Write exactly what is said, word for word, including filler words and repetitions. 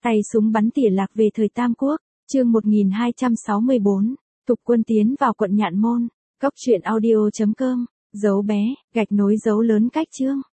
Tay súng bắn tỉa lạc về thời Tam Quốc, chương một nghìn hai trăm sáu mươi bốn, tục quân tiến vào quận Nhạn Môn, cốc truyện audio chấm com, dấu bé, gạch nối dấu lớn cách chương.